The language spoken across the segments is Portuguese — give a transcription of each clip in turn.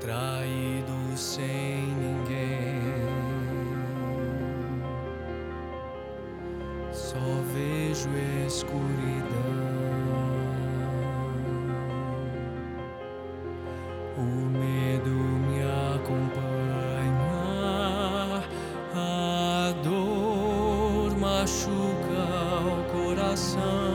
traído sem ninguém. Só vejo escuridão. O medo me acompanha, a dor machuca o coração.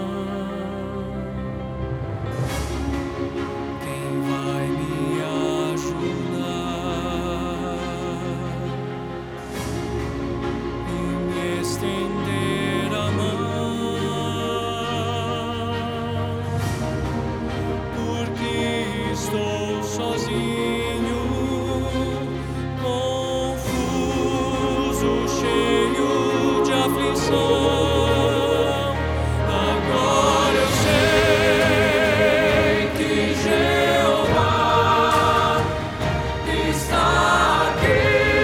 Estender a mão, porque estou sozinho, confuso, cheio de aflição. Agora eu sei que Jeová está aqui.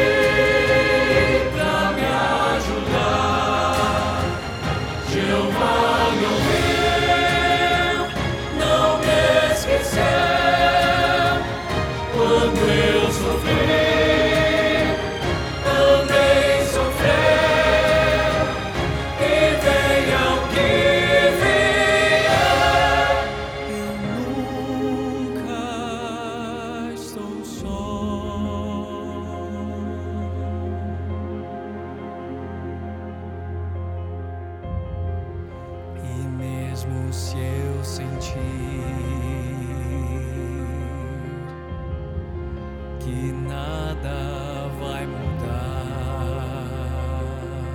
Jeová me ouviu, não me esqueceu. Quando eu sofri, também sofreu. E venha o que vier, eu nunca estou só. Mesmo se eu sentir que nada vai mudar,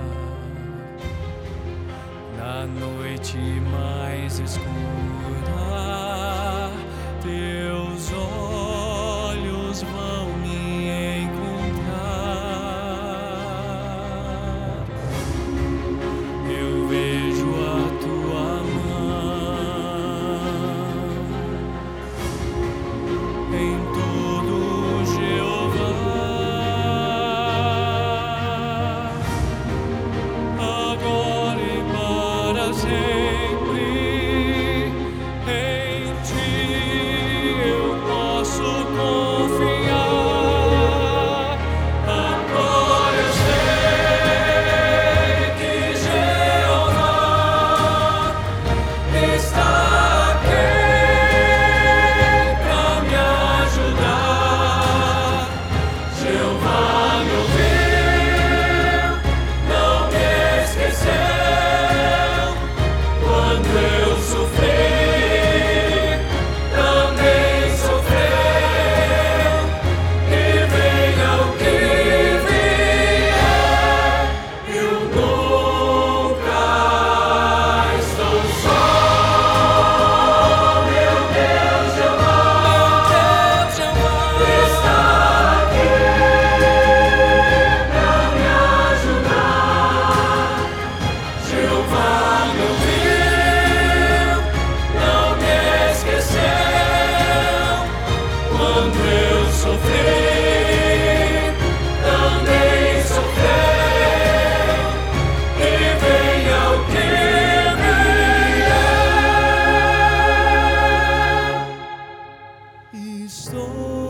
na noite mais escura, teus olhos vão me encontrar. Eu vejo a tua em todo Jeová. Agora e para sempre, em ti eu posso confiar. Agora eu sei que Jeová está aqui. Jeová me ouviu, não me esqueceu. Quando eu sofri, também sofreu. E venha o que vier, eu nunca estou só. Meu Deus, Jeová está aqui. Jeová me ouviu, não me esqueceu. Quando eu sofri, também sofreu. E venha o que vier, estou